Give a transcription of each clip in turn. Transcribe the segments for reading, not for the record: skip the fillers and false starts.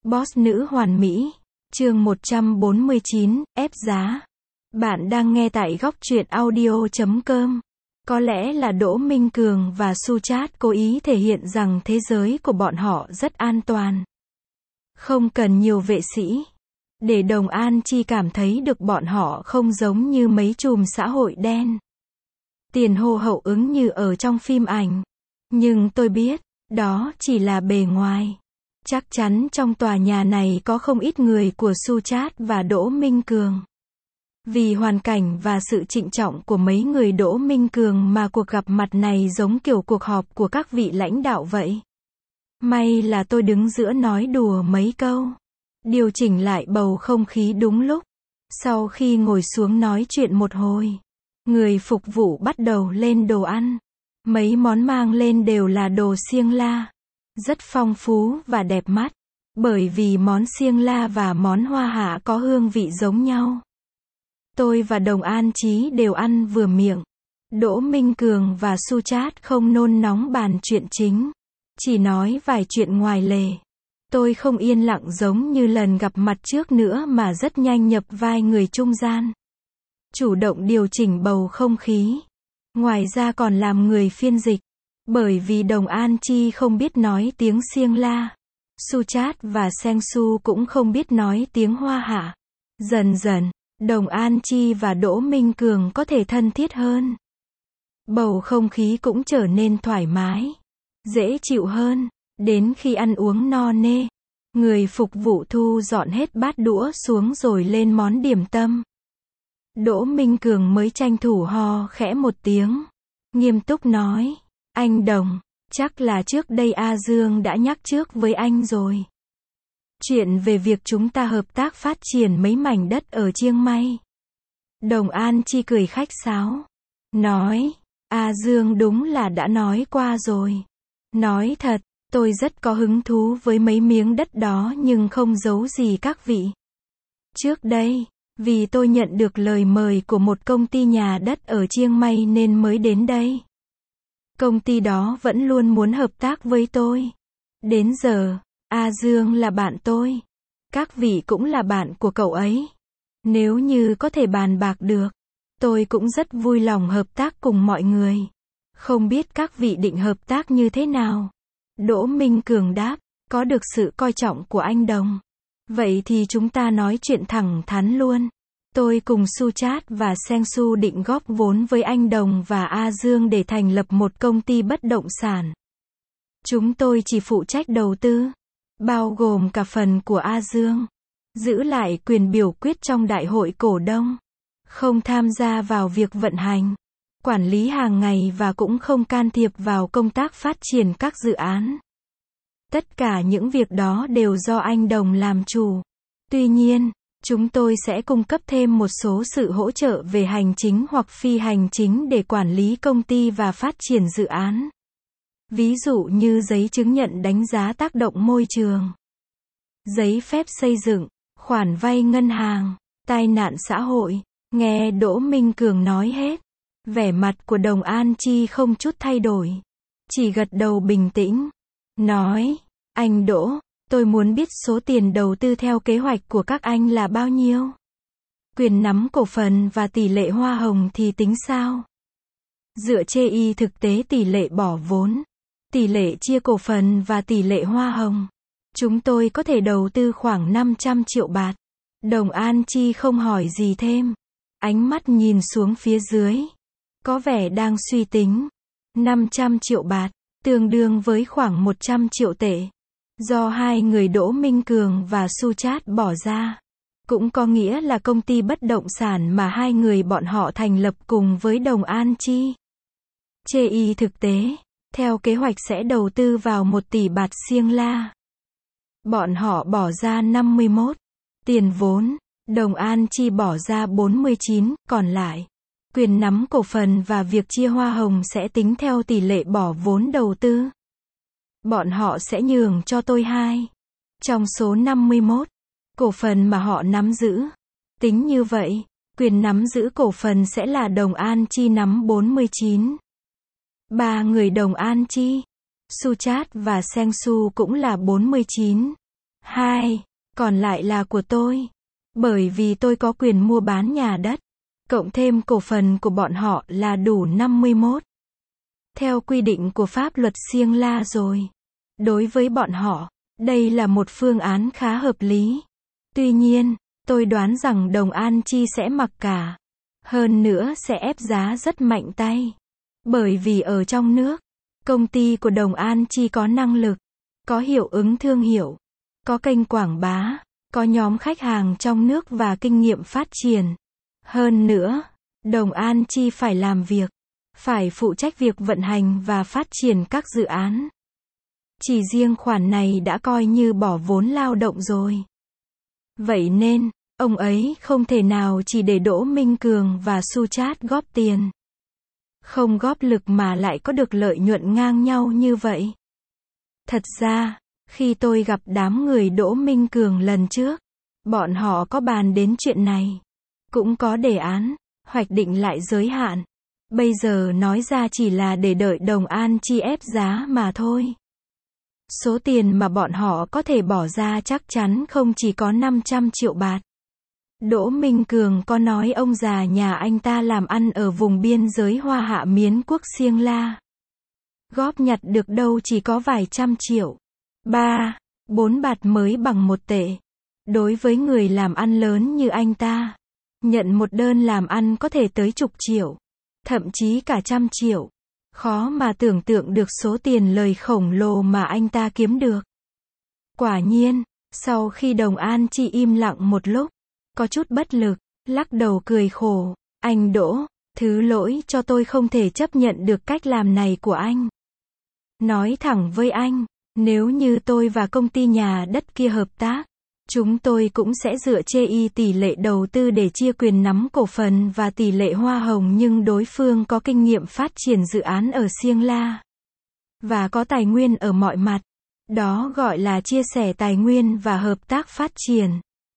Boss nữ hoàn mỹ. Chương 149, ép giá. Bạn đang nghe tại góc truyện audio.com. Có lẽ là Đỗ Minh Cường và Suchat cố ý thể hiện rằng thế giới của bọn họ rất an toàn. Không cần nhiều vệ sĩ. Để Đồng An Chi cảm thấy được bọn họ không giống như mấy chùm xã hội đen. Tiền hô hậu ứng như ở trong phim ảnh. Nhưng tôi biết, đó chỉ là bề ngoài. Chắc chắn trong tòa nhà này có không ít người của Suchat và Đỗ Minh Cường. Vì hoàn cảnh và sự trịnh trọng của mấy người Đỗ Minh Cường mà cuộc gặp mặt này giống kiểu cuộc họp của các vị lãnh đạo vậy. May là tôi đứng giữa nói đùa mấy câu. Điều chỉnh lại bầu không khí đúng lúc. Sau khi ngồi xuống nói chuyện một hồi, người phục vụ bắt đầu lên đồ ăn. Mấy món mang lên đều là đồ xiêng la. Rất phong phú và đẹp mắt. Bởi vì món xiêng la và món hoa hạ có hương vị giống nhau. Tôi và Đồng An Chí đều ăn vừa miệng. Đỗ Minh Cường và Suchat không nôn nóng bàn chuyện chính. Chỉ nói vài chuyện ngoài lề. Tôi không yên lặng giống như lần gặp mặt trước nữa mà rất nhanh nhập vai người trung gian. Chủ động điều chỉnh bầu không khí. Ngoài ra còn làm người phiên dịch. Bởi vì Đồng An Chi không biết nói tiếng xiêng la. Suchat và Seng Su cũng không biết nói tiếng hoa hạ. Dần dần, Đồng An Chi và Đỗ Minh Cường có thể thân thiết hơn. Bầu không khí cũng trở nên thoải mái, dễ chịu hơn. Đến khi ăn uống no nê, người phục vụ thu dọn hết bát đũa xuống rồi lên món điểm tâm. Đỗ Minh Cường mới tranh thủ ho khẽ một tiếng. Nghiêm túc nói, anh Đồng, chắc là trước đây A Dương đã nhắc trước với anh rồi. Chuyện về việc chúng ta hợp tác phát triển mấy mảnh đất ở Chiang Mai. Đồng An Chi cười khách sáo. Nói, A Dương đúng là đã nói qua rồi. Nói thật, tôi rất có hứng thú với mấy miếng đất đó nhưng không giấu gì các vị. Trước đây, vì tôi nhận được lời mời của một công ty nhà đất ở Chiang Mai nên mới đến đây. Công ty đó vẫn luôn muốn hợp tác với tôi. Đến giờ, A Dương là bạn tôi. Các vị cũng là bạn của cậu ấy. Nếu như có thể bàn bạc được, tôi cũng rất vui lòng hợp tác cùng mọi người. Không biết các vị định hợp tác như thế nào? Đỗ Minh Cường đáp, có được sự coi trọng của anh Đồng. Vậy thì chúng ta nói chuyện thẳng thắn luôn. Tôi cùng Suchat và Seng Su định góp vốn với anh Đồng và A Dương để thành lập một công ty bất động sản. Chúng tôi chỉ phụ trách đầu tư, bao gồm cả phần của A Dương. Giữ lại quyền biểu quyết trong đại hội cổ đông. Không tham gia vào việc vận hành, quản lý hàng ngày và cũng không can thiệp vào công tác phát triển các dự án. Tất cả những việc đó đều do anh Đồng làm chủ. Tuy nhiên, chúng tôi sẽ cung cấp thêm một số sự hỗ trợ về hành chính hoặc phi hành chính để quản lý công ty và phát triển dự án. Ví dụ như giấy chứng nhận đánh giá tác động môi trường, giấy phép xây dựng, khoản vay ngân hàng, tai nạn xã hội. Nghe Đỗ Minh Cường nói hết, vẻ mặt của Đồng An Chi không chút thay đổi. Chỉ gật đầu bình tĩnh. Nói, anh Đỗ, tôi muốn biết số tiền đầu tư theo kế hoạch của các anh là bao nhiêu? Quyền nắm cổ phần và tỷ lệ hoa hồng thì tính sao? Dựa trên thực tế tỷ lệ bỏ vốn, tỷ lệ chia cổ phần và tỷ lệ hoa hồng, chúng tôi có thể đầu tư khoảng 500 triệu baht. Đồng An Chi không hỏi gì thêm. Ánh mắt nhìn xuống phía dưới. Có vẻ đang suy tính. 500 triệu baht, tương đương với khoảng 100 triệu tệ. Do hai người Đỗ Minh Cường và Suchat bỏ ra. Cũng có nghĩa là công ty bất động sản mà hai người bọn họ thành lập cùng với Đồng An Chi. Trên thực tế, theo kế hoạch sẽ đầu tư vào 1 tỷ baht xiêng la. Bọn họ bỏ ra 51 tiền vốn. Đồng An Chi bỏ ra 49, còn lại, quyền nắm cổ phần và việc chia hoa hồng sẽ tính theo tỷ lệ bỏ vốn đầu tư. Bọn họ sẽ nhường cho tôi 2 trong số 51 cổ phần mà họ nắm giữ. Tính như vậy, quyền nắm giữ cổ phần sẽ là Đồng An Chi nắm 49. Ba người Đồng An Chi, Suchat và Seng Su cũng là 49. 2. Còn lại là của tôi. Bởi vì tôi có quyền mua bán nhà đất. Cộng thêm cổ phần của bọn họ là đủ 51. Theo quy định của pháp luật Siêng La rồi. Đối với bọn họ, đây là một phương án khá hợp lý. Tuy nhiên, tôi đoán rằng Đồng An Chi sẽ mặc cả. Hơn nữa sẽ ép giá rất mạnh tay. Bởi vì ở trong nước, công ty của Đồng An Chi có năng lực, có hiệu ứng thương hiệu, có kênh quảng bá, có nhóm khách hàng trong nước và kinh nghiệm phát triển. Hơn nữa, Đồng An Chi phải làm việc, phải phụ trách việc vận hành và phát triển các dự án. Chỉ riêng khoản này đã coi như bỏ vốn lao động rồi. Vậy nên, ông ấy không thể nào chỉ để Đỗ Minh Cường và Suchat góp tiền. Không góp lực mà lại có được lợi nhuận ngang nhau như vậy. Thật ra, khi tôi gặp đám người Đỗ Minh Cường lần trước, bọn họ có bàn đến chuyện này. Cũng có đề án, hoạch định lại giới hạn. Bây giờ nói ra chỉ là để đợi Đồng An Chi ép giá mà thôi. Số tiền mà bọn họ có thể bỏ ra chắc chắn không chỉ có 500 triệu bạt. Đỗ Minh Cường có nói ông già nhà anh ta làm ăn ở vùng biên giới Hoa Hạ Miến quốc Siêng La. Góp nhặt được đâu chỉ có vài trăm triệu. 3, 4 bạt mới bằng 1 tệ. Đối với người làm ăn lớn như anh ta, nhận một đơn làm ăn có thể tới chục triệu, thậm chí cả trăm triệu. Khó mà tưởng tượng được số tiền lời khổng lồ mà anh ta kiếm được. Quả nhiên, sau khi Đồng An Chi im lặng một lúc, có chút bất lực, lắc đầu cười khổ. Anh Đỗ, thứ lỗi cho tôi không thể chấp nhận được cách làm này của anh. Nói thẳng với anh, nếu như tôi và công ty nhà đất kia hợp tác, chúng tôi cũng sẽ dựa trên tỷ lệ đầu tư để chia quyền nắm cổ phần và tỷ lệ hoa hồng, nhưng đối phương có kinh nghiệm phát triển dự án ở Siêng La và có tài nguyên ở mọi mặt. Đó gọi là chia sẻ tài nguyên và hợp tác phát triển.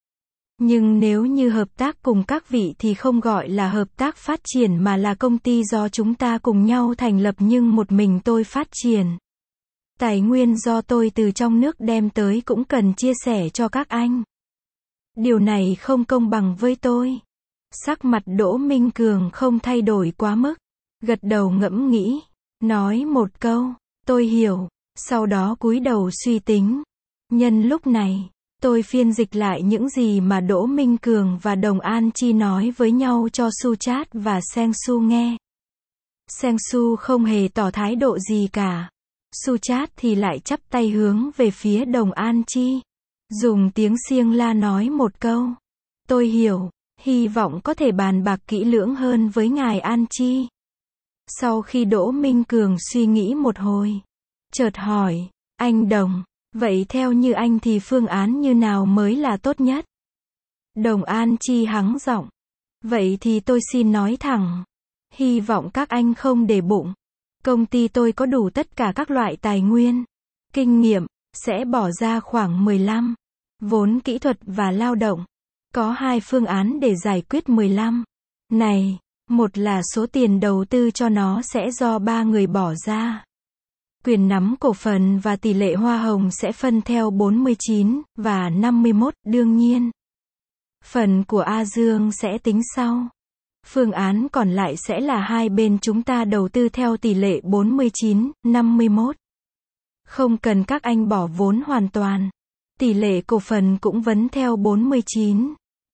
Nhưng nếu như hợp tác cùng các vị thì không gọi là hợp tác phát triển mà là công ty do chúng ta cùng nhau thành lập nhưng một mình tôi phát triển. Tài nguyên do tôi từ trong nước đem tới cũng cần chia sẻ cho các anh. Điều này không công bằng với tôi. Sắc mặt Đỗ Minh Cường không thay đổi quá mức. Gật đầu ngẫm nghĩ. Nói một câu, tôi hiểu. Sau đó cúi đầu suy tính. Nhân lúc này, tôi phiên dịch lại những gì mà Đỗ Minh Cường và Đồng An Chi nói với nhau cho Suchat và Seng Su nghe. Seng Su không hề tỏ thái độ gì cả. Suchat thì lại chắp tay hướng về phía Đồng An Chi. Dùng tiếng Siêng La nói một câu. Tôi hiểu, hy vọng có thể bàn bạc kỹ lưỡng hơn với ngài An Chi. Sau khi Đỗ Minh Cường suy nghĩ một hồi, chợt hỏi, anh Đồng, vậy theo như anh thì phương án như nào mới là tốt nhất? Đồng An Chi hắng giọng. Vậy thì tôi xin nói thẳng. Hy vọng các anh không để bụng. Công ty tôi có đủ tất cả các loại tài nguyên, kinh nghiệm, sẽ bỏ ra khoảng 15. Vốn kỹ thuật và lao động. Có 2 phương án để giải quyết 15. Này, một là số tiền đầu tư cho nó sẽ do 3 người bỏ ra. Quyền nắm cổ phần và tỷ lệ hoa hồng sẽ phân theo 49 và 51, đương nhiên. Phần của A Dương sẽ tính sau. Phương án còn lại sẽ là hai bên chúng ta đầu tư theo tỷ lệ 49, 51. Không cần các anh bỏ vốn hoàn toàn. Tỷ lệ cổ phần cũng vẫn theo 49,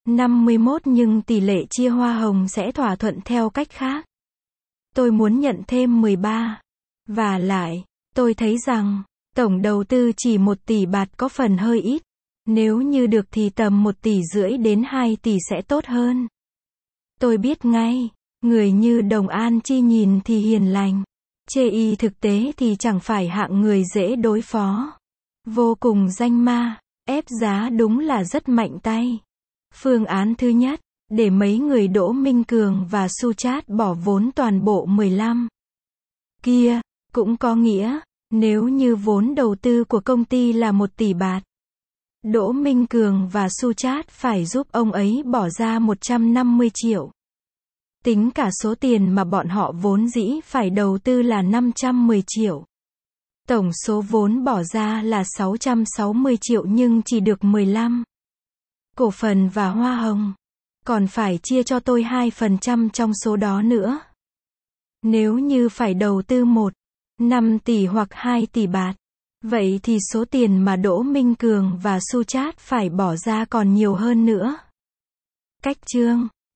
51 nhưng tỷ lệ chia hoa hồng sẽ thỏa thuận theo cách khác. Tôi muốn nhận thêm 13. Và lại, tôi thấy rằng, tổng đầu tư chỉ 1 tỷ bạt có phần hơi ít. Nếu như được thì tầm 1,5 tỷ đến 2 tỷ sẽ tốt hơn. Tôi biết ngay, người như Đồng An Chi nhìn thì hiền lành. Chê thực tế thì chẳng phải hạng người dễ đối phó. Vô cùng danh ma, ép giá đúng là rất mạnh tay. Phương án thứ nhất, để mấy người Đỗ Minh Cường và Suchat bỏ vốn toàn bộ 15. Kia, cũng có nghĩa, nếu như vốn đầu tư của công ty là 1 tỷ bạt. Đỗ Minh Cường và Suchat phải giúp ông ấy bỏ ra 150 triệu. Tính cả số tiền mà bọn họ vốn dĩ phải đầu tư là 510 triệu. Tổng số vốn bỏ ra là 660 triệu nhưng chỉ được 15 cổ phần và hoa hồng. Còn phải chia cho tôi 2% trong số đó nữa. Nếu như phải đầu tư 1,5 tỷ hoặc 2 tỷ bạt, vậy thì số tiền mà Đỗ Minh Cường và Suchat phải bỏ ra còn nhiều hơn nữa. Cách chương